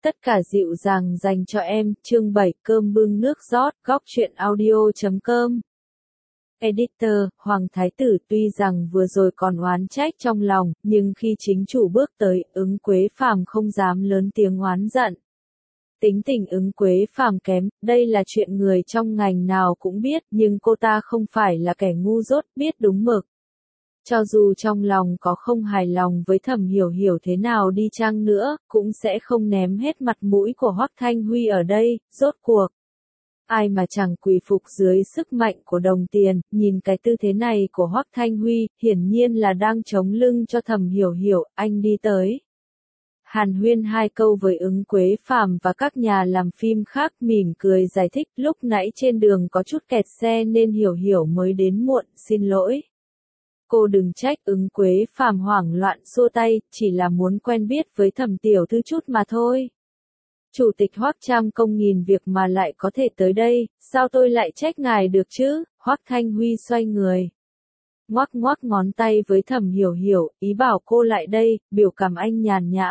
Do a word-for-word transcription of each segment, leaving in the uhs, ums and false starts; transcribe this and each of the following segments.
Tất cả dịu dàng dành cho em, chương bảy cơm bưng nước rót, góc truyện audio chấm com. Editor, Hoàng Thái Tử tuy rằng vừa rồi còn oán trách trong lòng, nhưng khi chính chủ bước tới, Ứng Quế Phàm không dám lớn tiếng oán giận. Tính tình Ứng Quế Phàm kém, đây là chuyện người trong ngành nào cũng biết, nhưng cô ta không phải là kẻ ngu dốt, biết đúng mực. Cho dù trong lòng có không hài lòng với Thẩm Hiểu Hiểu thế nào đi chăng nữa, cũng sẽ không ném hết mặt mũi của Hoắc Thanh Huy ở đây, rốt cuộc. Ai mà chẳng quỳ phục dưới sức mạnh của đồng tiền, nhìn cái tư thế này của Hoắc Thanh Huy, hiển nhiên là đang chống lưng cho Thẩm Hiểu Hiểu, anh đi tới. Hàn huyên hai câu với Ứng Quế Phàm và các nhà làm phim khác, mỉm cười giải thích lúc nãy trên đường có chút kẹt xe nên Hiểu Hiểu mới đến muộn, xin lỗi. Cô đừng trách. Ứng Quế Phàm hoảng loạn xua tay, chỉ là muốn quen biết với Thẩm tiểu thư chút mà thôi. Chủ tịch Hoắc trăm công nghìn việc mà lại có thể tới đây, sao tôi lại trách ngài được chứ? Hoắc Thanh Huy xoay người, ngoắc ngoắc ngón tay với Thẩm Hiểu Hiểu, ý bảo cô lại đây, biểu cảm anh nhàn nhã.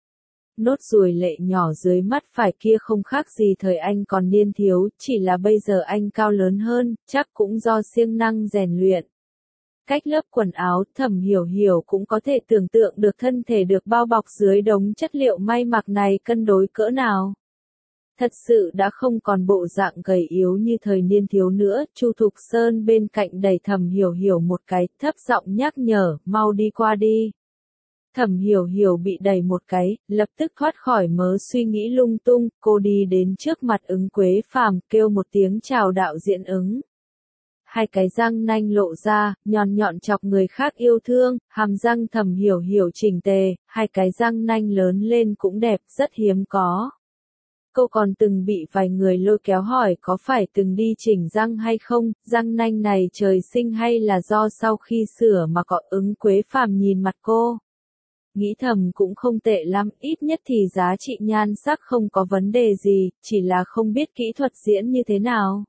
Nốt ruồi lệ nhỏ dưới mắt phải kia không khác gì thời anh còn niên thiếu, chỉ là bây giờ anh cao lớn hơn, chắc cũng do siêng năng rèn luyện. Cách lớp quần áo, Thẩm Hiểu Hiểu cũng có thể tưởng tượng được thân thể được bao bọc dưới đống chất liệu may mặc này cân đối cỡ nào. Thật sự đã không còn bộ dạng gầy yếu như thời niên thiếu nữa. Chu Thục Sơn bên cạnh đẩy Thẩm Hiểu Hiểu một cái, thấp giọng nhắc nhở, mau đi qua đi. Thẩm Hiểu Hiểu bị đẩy một cái, lập tức thoát khỏi mớ suy nghĩ lung tung, cô đi đến trước mặt Ứng Quế Phàm, kêu một tiếng chào đạo diễn Ứng. Hai cái răng nanh lộ ra, nhọn nhọn chọc người khác yêu thương, hàm răng Thẩm Hiểu Hiểu chỉnh tề, hai cái răng nanh lớn lên cũng đẹp, rất hiếm có. Cô còn từng bị vài người lôi kéo hỏi có phải từng đi chỉnh răng hay không, răng nanh này trời sinh hay là do sau khi sửa mà có. Ứng Quế Phàm nhìn mặt cô. Nghĩ thầm cũng không tệ lắm, ít nhất thì giá trị nhan sắc không có vấn đề gì, chỉ là không biết kỹ thuật diễn như thế nào.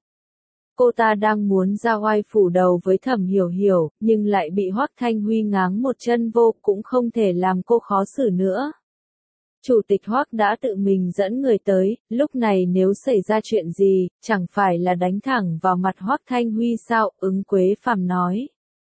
Cô ta đang muốn ra oai phủ đầu với Thẩm Hiểu Hiểu, nhưng lại bị Hoắc Thanh Huy ngáng một chân vô, cũng không thể làm cô khó xử nữa. Chủ tịch Hoắc đã tự mình dẫn người tới, lúc này nếu xảy ra chuyện gì, chẳng phải là đánh thẳng vào mặt Hoắc Thanh Huy sao? Ứng Quế Phàm nói.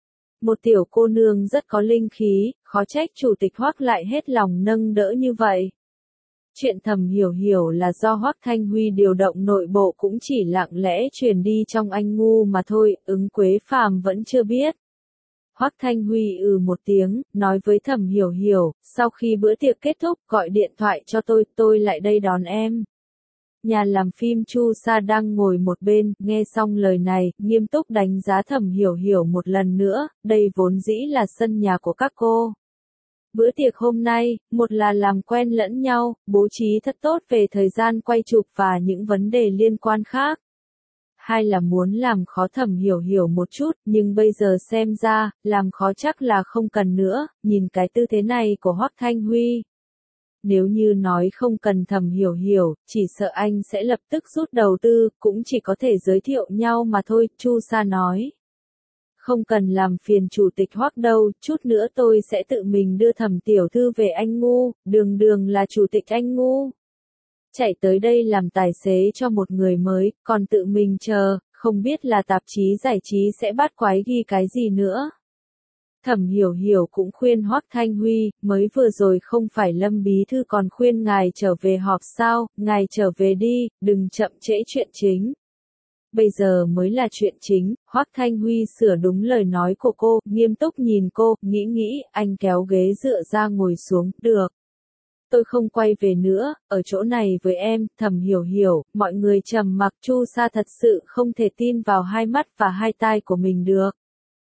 Một tiểu cô nương rất có linh khí, khó trách chủ tịch Hoắc lại hết lòng nâng đỡ như vậy. Chuyện Thẩm Hiểu Hiểu là do Hoắc Thanh Huy điều động nội bộ cũng chỉ lặng lẽ truyền đi trong anh ngu mà thôi, Ứng Quế Phàm vẫn chưa biết. Hoắc Thanh Huy ừ một tiếng, nói với Thẩm Hiểu Hiểu, sau khi bữa tiệc kết thúc gọi điện thoại cho tôi, tôi lại đây đón em. Nhà làm phim Chu Sa đang ngồi một bên, nghe xong lời này, nghiêm túc đánh giá Thẩm Hiểu Hiểu một lần nữa, đây vốn dĩ là sân nhà của các cô. Bữa tiệc hôm nay, một là làm quen lẫn nhau, bố trí thật tốt về thời gian quay chụp và những vấn đề liên quan khác. Hai là muốn làm khó Thẩm Hiểu Hiểu một chút, nhưng bây giờ xem ra, làm khó chắc là không cần nữa, nhìn cái tư thế này của Hoắc Thanh Huy. Nếu như nói không cần Thẩm Hiểu Hiểu, chỉ sợ anh sẽ lập tức rút đầu tư, cũng chỉ có thể giới thiệu nhau mà thôi, Chu Sa nói. Không cần làm phiền chủ tịch Hoắc đâu, chút nữa tôi sẽ tự mình đưa Thẩm tiểu thư về anh ngu, đường đường là chủ tịch anh ngu. Chạy tới đây làm tài xế cho một người mới, còn tự mình chờ, không biết là tạp chí giải trí sẽ bắt quái ghi cái gì nữa. Thẩm Hiểu Hiểu cũng khuyên Hoắc Thanh Huy, mới vừa rồi không phải Lâm bí thư còn khuyên ngài trở về họp sao, ngài trở về đi, đừng chậm trễ chuyện chính. Bây giờ mới là chuyện chính. Hoắc Thanh Huy sửa đúng lời nói của cô, nghiêm túc nhìn cô, nghĩ nghĩ, anh kéo ghế dựa ra ngồi xuống, được. Tôi không quay về nữa, ở chỗ này với em. Thẩm Hiểu Hiểu, mọi người trầm mặc. Chu Sa thật sự không thể tin vào hai mắt và hai tai của mình được.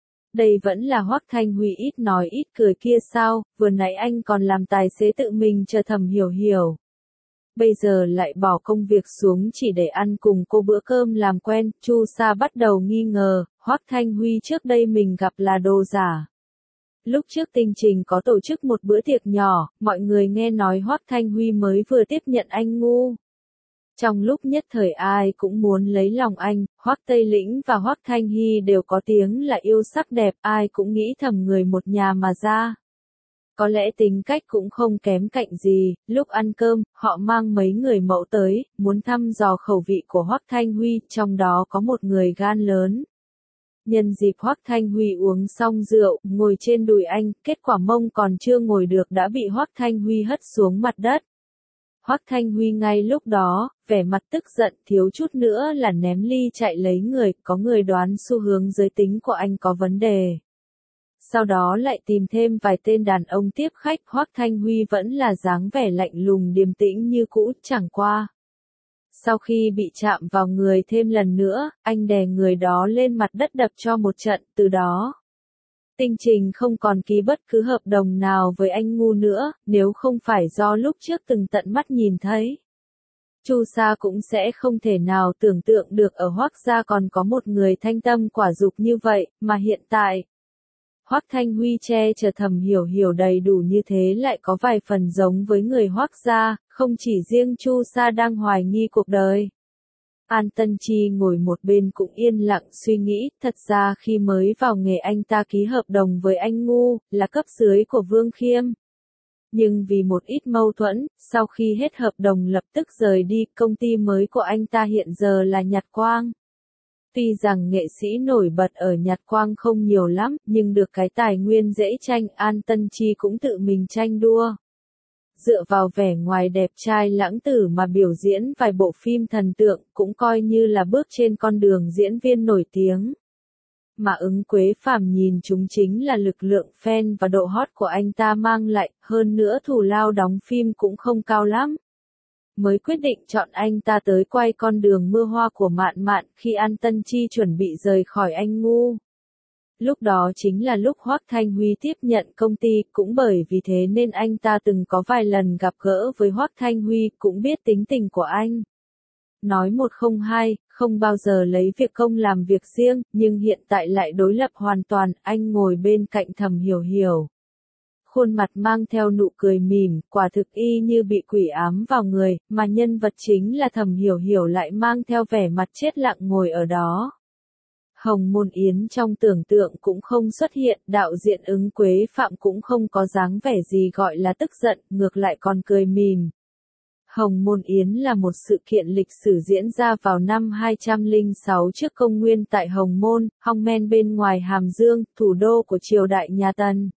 Đây vẫn là Hoắc Thanh Huy ít nói ít cười kia sao, vừa nãy anh còn làm tài xế tự mình chờ Thẩm Hiểu Hiểu. Bây giờ lại bỏ công việc xuống chỉ để ăn cùng cô bữa cơm làm quen. Chu Sa bắt đầu nghi ngờ, Hoắc Thanh Huy trước đây mình gặp là đồ giả. Lúc trước Tinh Trình có tổ chức một bữa tiệc nhỏ, mọi người nghe nói Hoắc Thanh Huy mới vừa tiếp nhận anh ngu. Trong lúc nhất thời ai cũng muốn lấy lòng anh, Hoắc Tây Lĩnh và Hoắc Thanh Hy đều có tiếng là yêu sắc đẹp, ai cũng nghĩ thầm người một nhà mà ra. Có lẽ tính cách cũng không kém cạnh gì, lúc ăn cơm, họ mang mấy người mẫu tới, muốn thăm dò khẩu vị của Hoắc Thanh Huy, trong đó có một người gan lớn. Nhân dịp Hoắc Thanh Huy uống xong rượu, ngồi trên đùi anh, kết quả mông còn chưa ngồi được đã bị Hoắc Thanh Huy hất xuống mặt đất. Hoắc Thanh Huy ngay lúc đó, vẻ mặt tức giận, thiếu chút nữa là ném ly chạy lấy người, có người đoán xu hướng giới tính của anh có vấn đề. Sau đó lại tìm thêm vài tên đàn ông tiếp khách, Hoắc Thanh Huy vẫn là dáng vẻ lạnh lùng điềm tĩnh như cũ, chẳng qua. Sau khi bị chạm vào người thêm lần nữa, anh đè người đó lên mặt đất đập cho một trận, từ đó. Tinh Trình không còn ký bất cứ hợp đồng nào với anh ngu nữa, nếu không phải do lúc trước từng tận mắt nhìn thấy. Chu Sa cũng sẽ không thể nào tưởng tượng được ở Hoắc gia còn có một người thanh tâm quả dục như vậy, mà hiện tại. Hoắc Thanh Huy che chở Thẩm Hiểu Hiểu đầy đủ như thế lại có vài phần giống với người Hoắc gia, không chỉ riêng Chu Sa đang hoài nghi cuộc đời. An Tân Chi ngồi một bên cũng yên lặng suy nghĩ, thật ra khi mới vào nghề anh ta ký hợp đồng với anh ngu, là cấp dưới của Vương Khiêm. Nhưng vì một ít mâu thuẫn, sau khi hết hợp đồng lập tức rời đi, công ty mới của anh ta hiện giờ là Nhật Quang. Tuy rằng nghệ sĩ nổi bật ở Nhật Quang không nhiều lắm, nhưng được cái tài nguyên dễ tranh, An Tân Chi cũng tự mình tranh đua. Dựa vào vẻ ngoài đẹp trai lãng tử mà biểu diễn vài bộ phim thần tượng, cũng coi như là bước trên con đường diễn viên nổi tiếng. Mà Ứng Quế Phàm nhìn chúng chính là lực lượng fan và độ hot của anh ta mang lại, hơn nữa thù lao đóng phim cũng không cao lắm. Mới quyết định chọn anh ta tới quay Con đường mưa hoa của Mạn Mạn khi An Tân Chi chuẩn bị rời khỏi anh ngu. Lúc đó chính là lúc Hoắc Thanh Huy tiếp nhận công ty, cũng bởi vì thế nên anh ta từng có vài lần gặp gỡ với Hoắc Thanh Huy, cũng biết tính tình của anh. Nói một không hai, không bao giờ lấy việc công làm việc riêng, nhưng hiện tại lại đối lập hoàn toàn, anh ngồi bên cạnh Thẩm Hiểu Hiểu. Khuôn mặt mang theo nụ cười mỉm, quả thực y như bị quỷ ám vào người, mà nhân vật chính là Thẩm Hiểu Hiểu lại mang theo vẻ mặt chết lặng ngồi ở đó. Hồng Môn Yến trong tưởng tượng cũng không xuất hiện, đạo diễn Ứng Quế Phạm cũng không có dáng vẻ gì gọi là tức giận, ngược lại còn cười mỉm. Hồng Môn Yến là một sự kiện lịch sử diễn ra vào năm hai trăm lẻ sáu trước công nguyên tại Hồng Môn, Hong Men bên ngoài Hàm Dương, thủ đô của triều đại nhà Tần.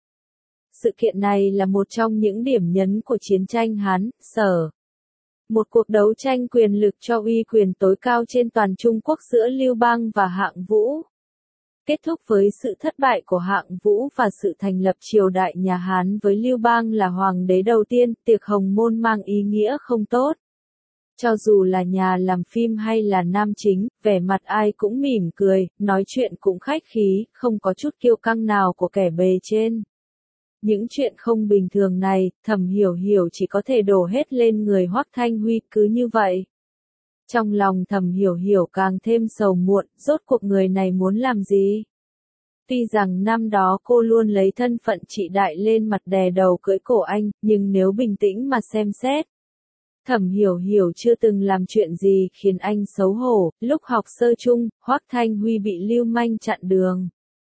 Sự kiện này là một trong những điểm nhấn của chiến tranh Hán, Sở. Một cuộc đấu tranh quyền lực cho uy quyền tối cao trên toàn Trung Quốc giữa Lưu Bang và Hạng Vũ. Kết thúc với sự thất bại của Hạng Vũ và sự thành lập triều đại nhà Hán với Lưu Bang là hoàng đế đầu tiên, tiệc Hồng Môn mang ý nghĩa không tốt. Cho dù là nhà làm phim hay là nam chính, vẻ mặt ai cũng mỉm cười, nói chuyện cũng khách khí, không có chút kiêu căng nào của kẻ bề trên. Những chuyện không bình thường này, Thẩm Hiểu Hiểu chỉ có thể đổ hết lên người Hoắc Thanh Huy, cứ như vậy. Trong lòng Thẩm Hiểu Hiểu càng thêm sầu muộn, rốt cuộc người này muốn làm gì? Tuy rằng năm đó cô luôn lấy thân phận chị đại lên mặt đè đầu cưỡi cổ anh, nhưng nếu bình tĩnh mà xem xét. Thẩm Hiểu Hiểu chưa từng làm chuyện gì khiến anh xấu hổ, lúc học sơ chung, Hoắc Thanh Huy bị lưu manh chặn đường.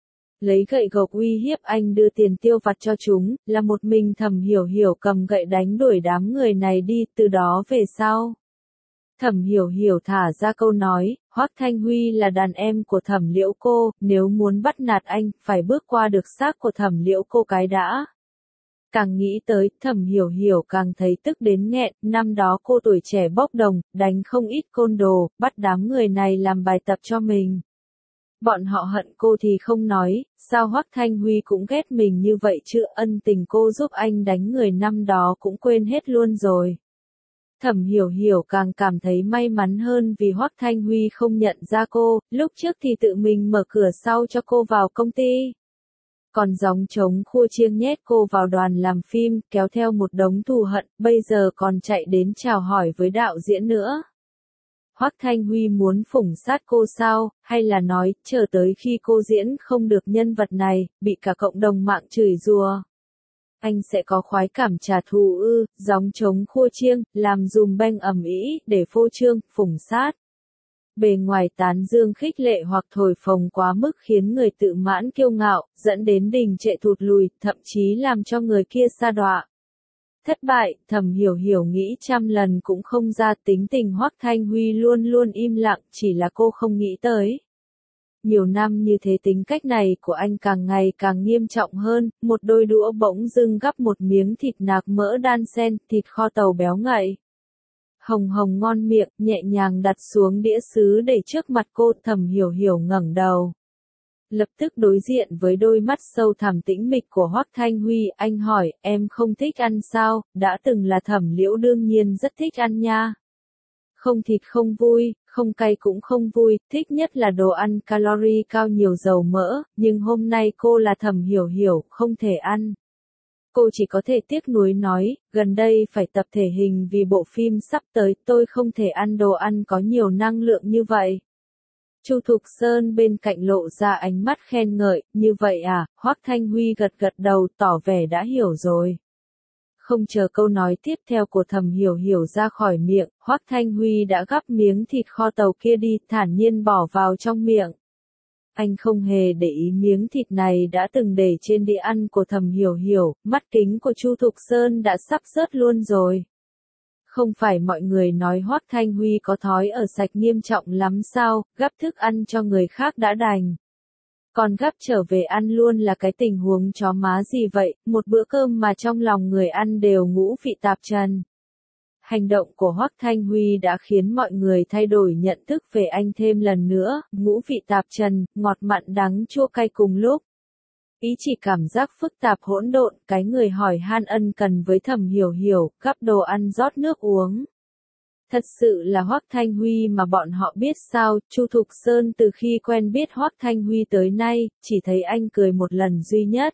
Lấy gậy gộc uy hiếp anh đưa tiền tiêu vặt cho chúng, là một mình Thẩm Hiểu Hiểu cầm gậy đánh đuổi đám người này đi, từ đó về sau. Thẩm Hiểu Hiểu thả ra câu nói, Hoắc Thanh Huy là đàn em của Thẩm Liễu cô, nếu muốn bắt nạt anh, phải bước qua được xác của Thẩm Liễu cô cái đã. Càng nghĩ tới, Thẩm Hiểu Hiểu càng thấy tức đến nghẹn, năm đó cô tuổi trẻ bốc đồng, đánh không ít côn đồ, bắt đám người này làm bài tập cho mình. Bọn họ hận cô thì không nói, sao Hoắc Thanh Huy cũng ghét mình như vậy chứ, ân tình cô giúp anh đánh người năm đó cũng quên hết luôn rồi. Thẩm Hiểu Hiểu càng cảm thấy may mắn hơn vì Hoắc Thanh Huy không nhận ra cô, lúc trước thì tự mình mở cửa sau cho cô vào công ty. Còn gióng trống khua chiêng nhét cô vào đoàn làm phim, kéo theo một đống thù hận, bây giờ còn chạy đến chào hỏi với đạo diễn nữa. Hoắc Thanh Huy muốn phủng sát cô sao, hay là nói, chờ tới khi cô diễn không được nhân vật này, bị cả cộng đồng mạng chửi rủa. Anh sẽ có khoái cảm trả thù ư, gióng trống khua chiêng, làm dùm beng ầm ĩ, để phô trương, phủng sát. Bề ngoài tán dương khích lệ hoặc thổi phồng quá mức khiến người tự mãn kiêu ngạo, dẫn đến đình trệ thụt lùi, thậm chí làm cho người kia sa đọa. Thất bại, Thẩm Hiểu Hiểu nghĩ trăm lần cũng không ra, tính tình Hoắc Thanh Huy luôn luôn im lặng, chỉ là cô không nghĩ tới. Nhiều năm như thế tính cách này của anh càng ngày càng nghiêm trọng hơn, một đôi đũa bỗng dưng gắp một miếng thịt nạc mỡ đan xen, thịt kho tàu béo ngậy. Hồng hồng ngon miệng, nhẹ nhàng đặt xuống đĩa sứ để trước mặt cô. Thẩm Hiểu Hiểu ngẩng đầu. Lập tức đối diện với đôi mắt sâu thẳm tĩnh mịch của Hoắc Thanh Huy, anh hỏi, em không thích ăn sao? Đã từng là Thẩm Liễu đương nhiên rất thích ăn nha. Không thịt không vui, không cay cũng không vui, thích nhất là đồ ăn calorie cao nhiều dầu mỡ, nhưng hôm nay cô là Thẩm Hiểu Hiểu, không thể ăn. Cô chỉ có thể tiếc nuối nói, gần đây phải tập thể hình vì bộ phim sắp tới, tôi không thể ăn đồ ăn có nhiều năng lượng như vậy. Chu Thục Sơn bên cạnh lộ ra ánh mắt khen ngợi, như vậy à? Hoắc Thanh Huy gật gật đầu, tỏ vẻ đã hiểu rồi. Không chờ câu nói tiếp theo của Thẩm Hiểu Hiểu ra khỏi miệng, Hoắc Thanh Huy đã gắp miếng thịt kho tàu kia đi, thản nhiên bỏ vào trong miệng. Anh không hề để ý miếng thịt này đã từng để trên đĩa ăn của Thẩm Hiểu Hiểu, mắt kính của Chu Thục Sơn đã sắp rớt luôn rồi. Không phải mọi người nói Hoắc Thanh Huy có thói ở sạch nghiêm trọng lắm sao, gắp thức ăn cho người khác đã đành. Còn gắp trở về ăn luôn là cái tình huống chó má gì vậy, một bữa cơm mà trong lòng người ăn đều ngũ vị tạp trần. Hành động của Hoắc Thanh Huy đã khiến mọi người thay đổi nhận thức về anh thêm lần nữa, ngũ vị tạp trần, ngọt mặn đắng chua cay cùng lúc. Ý chỉ cảm giác phức tạp hỗn độn, cái người hỏi han ân cần với Thẩm Hiểu Hiểu, gắp đồ ăn rót nước uống. Thật sự là Hoắc Thanh Huy mà bọn họ biết sao? Chu Thục Sơn từ khi quen biết Hoắc Thanh Huy tới nay, chỉ thấy anh cười một lần duy nhất.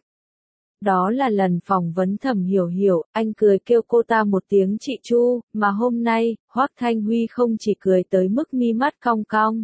Đó là lần phỏng vấn Thẩm Hiểu Hiểu, anh cười kêu cô ta một tiếng chị Chu, mà hôm nay, Hoắc Thanh Huy không chỉ cười tới mức mi mắt cong cong.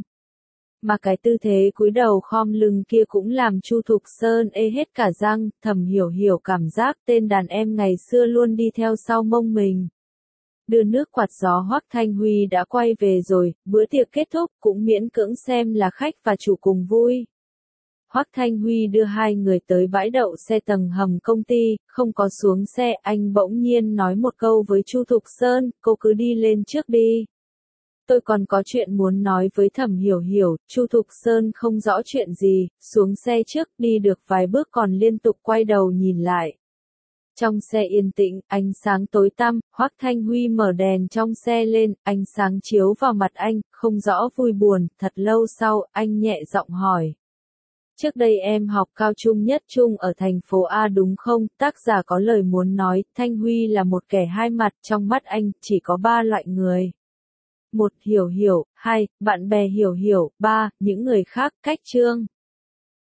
Mà cái tư thế cúi đầu khom lưng kia cũng làm Chu Thục Sơn ê hết cả răng. Thẩm Hiểu Hiểu cảm giác tên đàn em ngày xưa luôn đi theo sau mông mình. Đưa nước quạt gió Hoắc Thanh Huy đã quay về rồi, bữa tiệc kết thúc cũng miễn cưỡng xem là khách và chủ cùng vui. Hoắc Thanh Huy đưa hai người tới bãi đậu xe tầng hầm công ty, không có xuống xe, anh bỗng nhiên nói một câu với Chu Thục Sơn, cô cứ đi lên trước đi. Tôi còn có chuyện muốn nói với Thẩm Hiểu Hiểu. Chu Thục Sơn không rõ chuyện gì, xuống xe trước, đi được vài bước còn liên tục quay đầu nhìn lại. Trong xe yên tĩnh, ánh sáng tối tăm, Hoắc Thanh Huy mở đèn trong xe lên, ánh sáng chiếu vào mặt anh, không rõ vui buồn. Thật lâu sau, anh nhẹ giọng hỏi. Trước đây em học cao trung nhất trung ở thành phố A đúng không? Tác giả có lời muốn nói, Thanh Huy là một kẻ hai mặt, trong mắt anh, chỉ có ba loại người. Một, Hiểu Hiểu, hai, bạn bè Hiểu Hiểu, ba, những người khác. Cách chương